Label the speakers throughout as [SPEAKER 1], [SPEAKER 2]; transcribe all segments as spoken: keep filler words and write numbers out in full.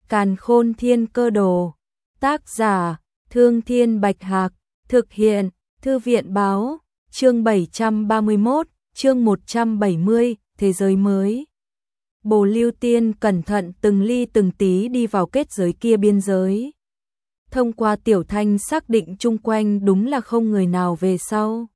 [SPEAKER 1] Càn Khôn Thiên Cơ Đồ. Tác giả: Thương Thiên Bạch Hạc. Thực hiện: Thư viện Báo. Chương bảy trăm ba mươi mốt, chương một trăm bảy mươi, Thế giới mới. Bồ Lưu Tiên cẩn thận từng ly từng tí đi vào kết giới kia biên giới. Thông qua tiểu thanh xác định chung quanh đúng là không người nào về sau.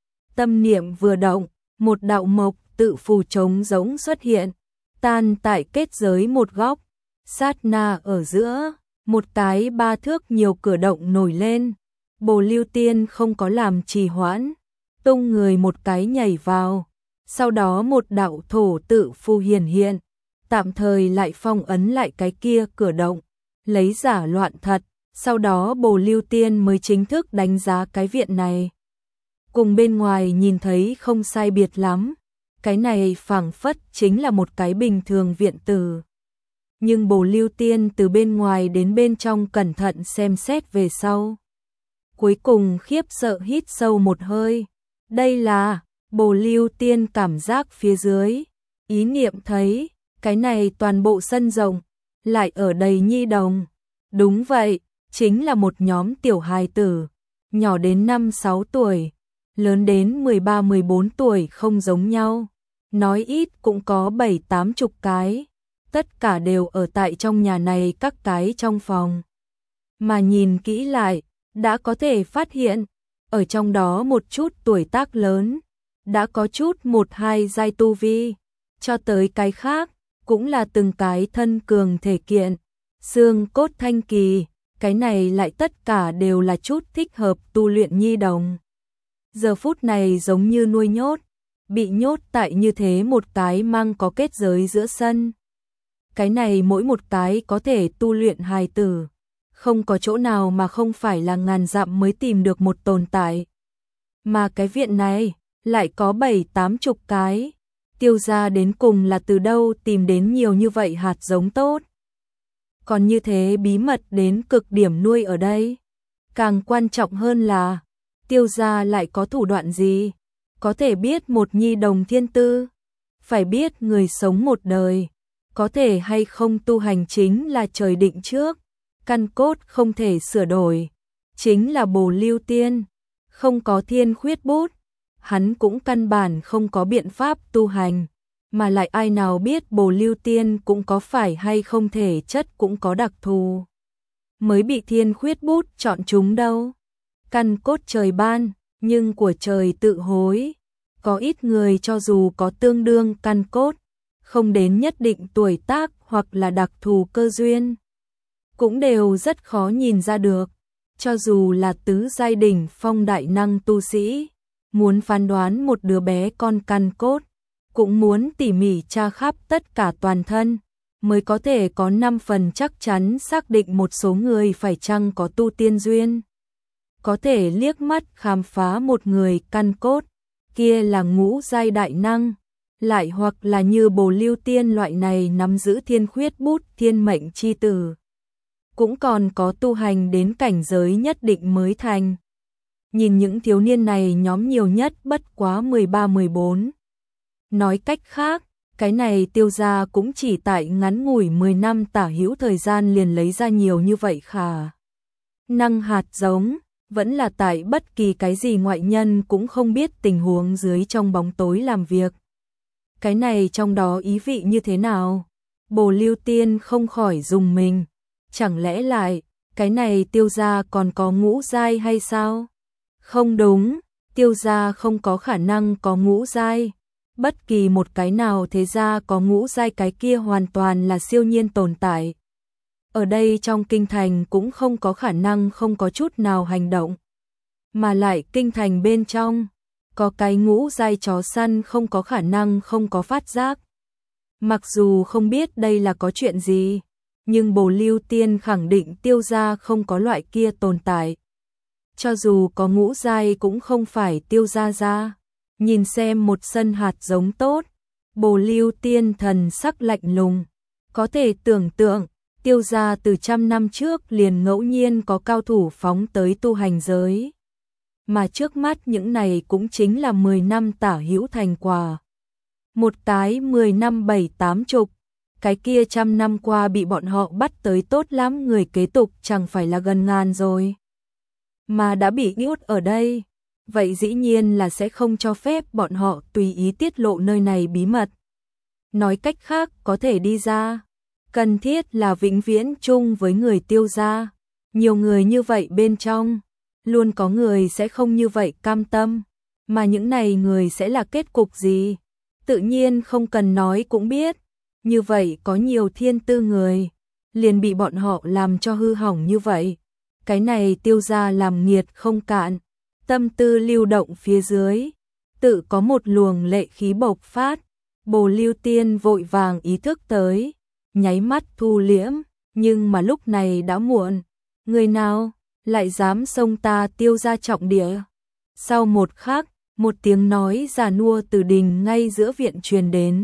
[SPEAKER 1] Tâm niệm vừa động, một đạo mộc tự phù trống rỗng xuất hiện, tan tại kết giới một góc. Sát na ở giữa, một cái ba thước nhiều cửa động nổi lên. Bồ Lưu Tiên không có làm trì hoãn, tung người một cái nhảy vào. Sau đó một đạo thổ tự phù hiển hiện, tạm thời lại phong ấn lại cái kia cửa động, lấy giả loạn thật. Sau đó Bồ Lưu Tiên mới chính thức đánh giá cái viện này. Cùng bên ngoài nhìn thấy không sai biệt lắm, cái này phảng phất chính là một cái bình thường viện tử. Nhưng Bồ Lưu Tiên từ bên ngoài đến bên trong cẩn thận xem xét về sau. Cuối cùng khiếp sợ hít sâu một hơi. Đây là, Bồ Lưu Tiên cảm giác phía dưới. Ý niệm thấy, cái này toàn bộ sân rộng, lại ở đầy nhi đồng. Đúng vậy, chính là một nhóm tiểu hài tử, nhỏ đến năm sáu tuổi, lớn đến mười ba mười bốn tuổi không giống nhau. Nói ít cũng có bảy tám chục cái. Tất cả đều ở tại trong nhà này các cái trong phòng. Mà nhìn kỹ lại, đã có thể phát hiện, ở trong đó một chút tuổi tác lớn, đã có chút một hai giai tu vi, cho tới cái khác, cũng là từng cái thân cường thể kiện, xương cốt thanh kỳ, cái này lại tất cả đều là chút thích hợp tu luyện nhi đồng. Giờ phút này giống như nuôi nhốt, bị nhốt tại như thế một cái mang có kết giới giữa sân. Cái này mỗi một cái có thể tu luyện hài tử, không có chỗ nào mà không phải là ngàn dặm mới tìm được một tồn tại. Mà cái viện này lại có bảy tám chục cái. Tiêu gia đến cùng là từ đâu tìm đến nhiều như vậy hạt giống tốt. Còn như thế bí mật đến cực điểm nuôi ở đây. Càng quan trọng hơn là, Tiêu gia lại có thủ đoạn gì? Có thể biết một nhi đồng thiên tư, phải biết người sống một đời, có thể hay không tu hành chính là trời định trước, căn cốt không thể sửa đổi, chính là Bồ Lưu Tiên, không có thiên khuyết bút, hắn cũng căn bản không có biện pháp tu hành, mà lại ai nào biết Bồ Lưu Tiên cũng có phải hay không thể chất cũng có đặc thù, mới bị thiên khuyết bút chọn chúng đâu. Căn cốt trời ban, nhưng của trời tự hối, có ít người cho dù có tương đương căn cốt, không đến nhất định tuổi tác hoặc là đặc thù cơ duyên, cũng đều rất khó nhìn ra được. Cho dù là tứ giai đỉnh phong đại năng tu sĩ, muốn phán đoán một đứa bé con căn cốt, cũng muốn tỉ mỉ tra khắp tất cả toàn thân, mới có thể có năm phần chắc chắn xác định một số người phải chăng có tu tiên duyên. Có thể liếc mắt khám phá một người căn cốt, kia là ngũ giai đại năng, lại hoặc là như Bồ Lưu Tiên loại này nắm giữ thiên khuyết bút thiên mệnh chi tử. Cũng còn có tu hành đến cảnh giới nhất định mới thành. Nhìn những thiếu niên này nhóm nhiều nhất bất quá mười ba mười bốn. Nói cách khác, cái này Tiêu gia cũng chỉ tại ngắn ngủi mười năm tả hữu thời gian liền lấy ra nhiều như vậy khả. Năng hạt giống, vẫn là tại bất kỳ cái gì ngoại nhân cũng không biết tình huống dưới trong bóng tối làm việc. Cái này trong đó ý vị như thế nào? Bồ Lưu Tiên không khỏi dùng mình. Chẳng lẽ lại, cái này Tiêu gia còn có ngũ giai hay sao? Không đúng, Tiêu gia không có khả năng có ngũ giai. Bất kỳ một cái nào thế gia có ngũ giai cái kia hoàn toàn là siêu nhiên tồn tại. Ở đây trong kinh thành cũng không có khả năng không có chút nào hành động. Mà lại kinh thành bên trong, có cái ngũ giai chó săn không có khả năng không có phát giác. Mặc dù không biết đây là có chuyện gì, nhưng Bồ Lưu Tiên khẳng định Tiêu gia không có loại kia tồn tại. Cho dù có ngũ giai cũng không phải Tiêu gia gia. Nhìn xem một sân hạt giống tốt, Bồ Lưu Tiên thần sắc lạnh lùng. Có thể tưởng tượng, Tiêu gia từ trăm năm trước liền ngẫu nhiên có cao thủ phóng tới tu hành giới. Mà trước mắt những này cũng chính là mười năm tả hữu thành quả. Một cái mười năm bảy tám chục, cái kia trăm năm qua bị bọn họ bắt tới tốt lắm người kế tục chẳng phải là gần ngàn rồi. Mà đã bị nhốt ở đây, vậy dĩ nhiên là sẽ không cho phép bọn họ tùy ý tiết lộ nơi này bí mật. Nói cách khác, có thể đi ra, cần thiết là vĩnh viễn chung với người Tiêu gia. Nhiều người như vậy bên trong, luôn có người sẽ không như vậy cam tâm, mà những này người sẽ là kết cục gì? Tự nhiên không cần nói cũng biết, như vậy có nhiều thiên tư người, liền bị bọn họ làm cho hư hỏng như vậy. Cái này Tiêu gia làm nghiệt không cạn, tâm tư lưu động phía dưới, tự có một luồng lệ khí bộc phát. Bồ Lưu Tiên vội vàng ý thức tới, nháy mắt thu liễm, nhưng mà lúc này đã muộn. Người nào lại dám xông ta Tiêu gia trọng địa? Sau một khắc, một tiếng nói già nua từ đình ngay giữa viện truyền đến.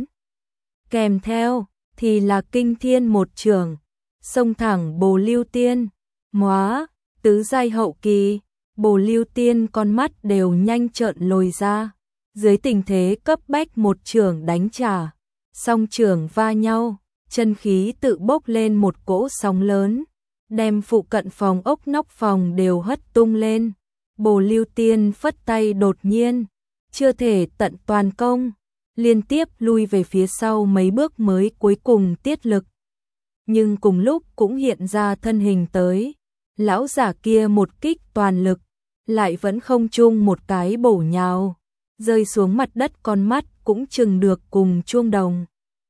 [SPEAKER 1] Kèm theo thì là kinh thiên một trường, xông thẳng Bồ Lưu Tiên. Móa, tứ giai hậu kỳ, Bồ Lưu Tiên con mắt đều nhanh trợn lồi ra. Dưới tình thế cấp bách một trường đánh trả, song trường va nhau, chân khí tự bốc lên một cỗ sóng lớn, đem phụ cận phòng ốc nóc phòng đều hất tung lên. Bồ Lưu Tiên phất tay đột nhiên, chưa thể tận toàn công, liên tiếp lui về phía sau mấy bước mới cuối cùng tiết lực. Nhưng cùng lúc cũng hiện ra thân hình tới, lão giả kia một kích toàn lực, lại vẫn không chung một cái bổ nhào, rơi xuống mặt đất, con mắt cũng chừng được cùng chuông đồng.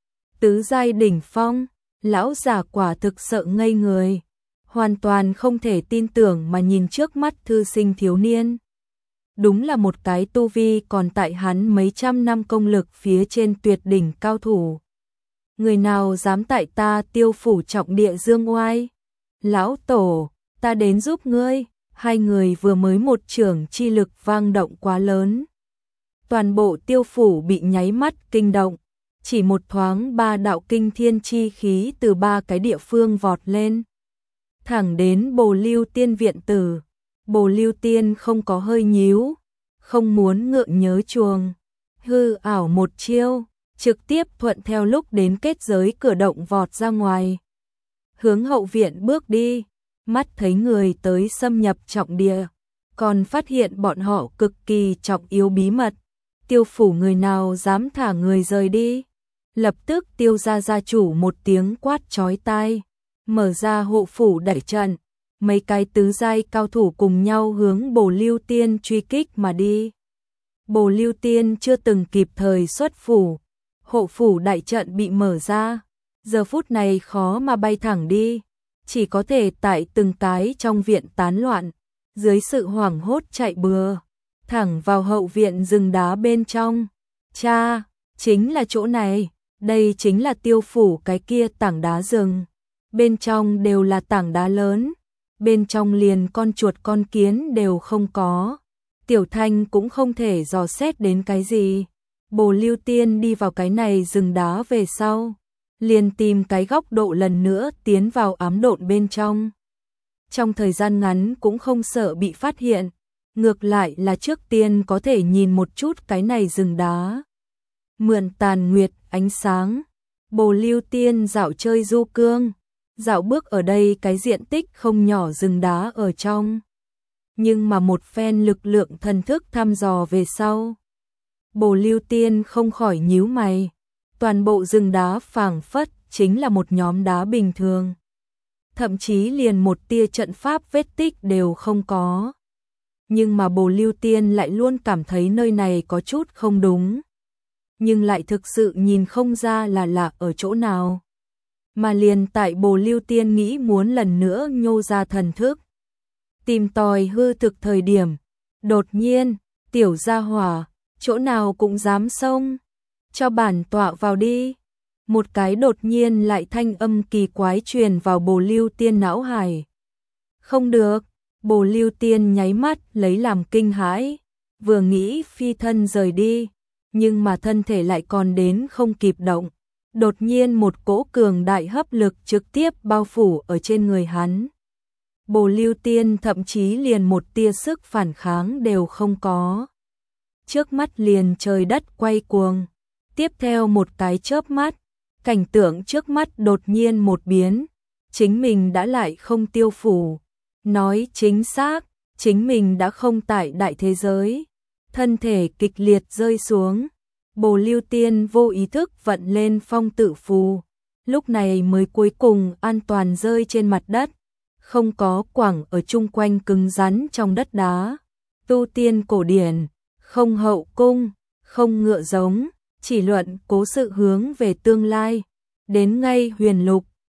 [SPEAKER 1] Tứ giai đỉnh phong, lão giả quả thực sợ ngây người, hoàn toàn không thể tin tưởng mà nhìn trước mắt thư sinh thiếu niên. Đúng là một cái tu vi còn tại hắn mấy trăm năm công lực phía trên tuyệt đỉnh cao thủ. Người nào dám tại ta Tiêu phủ trọng địa dương oai? Lão tổ, ta đến giúp ngươi. Hai người vừa mới một chưởng chi lực vang động quá lớn. Toàn bộ Tiêu phủ bị nháy mắt kinh động, chỉ một thoáng ba đạo kinh thiên chi khí từ ba cái địa phương vọt lên, thẳng đến Bồ Lưu Tiên viện tử. Bồ Lưu Tiên không có hơi nhíu, không muốn ngượng nhớ chuồng, hư ảo một chiêu, trực tiếp thuận theo lúc đến kết giới cửa động vọt ra ngoài, hướng hậu viện bước đi. Mắt thấy người tới xâm nhập trọng địa, còn phát hiện bọn họ cực kỳ trọng yếu bí mật. Tiêu phủ người nào dám thả người rời đi? Lập tức Tiêu gia gia chủ một tiếng quát chói tai, mở ra hộ phủ đẩy trận, mấy cái tứ giai cao thủ cùng nhau hướng Bồ Lưu Tiên truy kích mà đi. Bồ Lưu Tiên chưa từng kịp thời xuất phủ, hộ phủ đại trận bị mở ra, giờ phút này khó mà bay thẳng đi, chỉ có thể tại từng cái trong viện tán loạn, dưới sự hoảng hốt chạy bừa, thẳng vào hậu viện rừng đá bên trong. Cha, chính là chỗ này, đây chính là Tiêu phủ cái kia tảng đá rừng, bên trong đều là tảng đá lớn, bên trong liền con chuột con kiến đều không có, Tiểu Thanh cũng không thể dò xét đến cái gì. Bồ Lưu Tiên đi vào cái này rừng đá về sau, liền tìm cái góc độ lần nữa tiến vào ám độn bên trong. Trong thời gian ngắn cũng không sợ bị phát hiện, ngược lại là trước tiên có thể nhìn một chút cái này rừng đá. Mượn tàn nguyệt ánh sáng, Bồ Lưu Tiên dạo chơi du cương, dạo bước ở đây cái diện tích không nhỏ rừng đá ở trong. Nhưng mà một phen lực lượng thần thức thăm dò về sau, Bồ Lưu Tiên không khỏi nhíu mày. Toàn bộ rừng đá phảng phất chính là một nhóm đá bình thường, thậm chí liền một tia trận pháp vết tích đều không có. Nhưng mà Bồ Lưu Tiên lại luôn cảm thấy nơi này có chút không đúng, nhưng lại thực sự nhìn không ra là lạ ở chỗ nào. Mà liền tại Bồ Lưu Tiên nghĩ muốn lần nữa nhô ra thần thức, tìm tòi hư thực thời điểm, đột nhiên, tiểu gia hỏa, chỗ nào cũng dám xông, cho bản tọa vào đi. Một cái đột nhiên lại thanh âm kỳ quái truyền vào Bồ Lưu Tiên não hải. Không được, Bồ Lưu Tiên nháy mắt lấy làm kinh hãi, vừa nghĩ phi thân rời đi, nhưng mà thân thể lại còn đến không kịp động. Đột nhiên một cỗ cường đại hấp lực trực tiếp bao phủ ở trên người hắn. Bồ Lưu Tiên thậm chí liền một tia sức phản kháng đều không có. Trước mắt liền trời đất quay cuồng, tiếp theo một cái chớp mắt, cảnh tượng trước mắt đột nhiên một biến, chính mình đã lại không tiêu phủ, nói chính xác, chính mình đã không tại đại thế giới, thân thể kịch liệt rơi xuống, Bồ Lưu Tiên vô ý thức vận lên phong tự phù, lúc này mới cuối cùng an toàn rơi trên mặt đất, không có quẳng ở chung quanh cứng rắn trong đất đá. Tu tiên cổ điển, không hậu cung, không ngựa giống, chỉ luận cố sự hướng về tương lai, đến ngay huyền lục,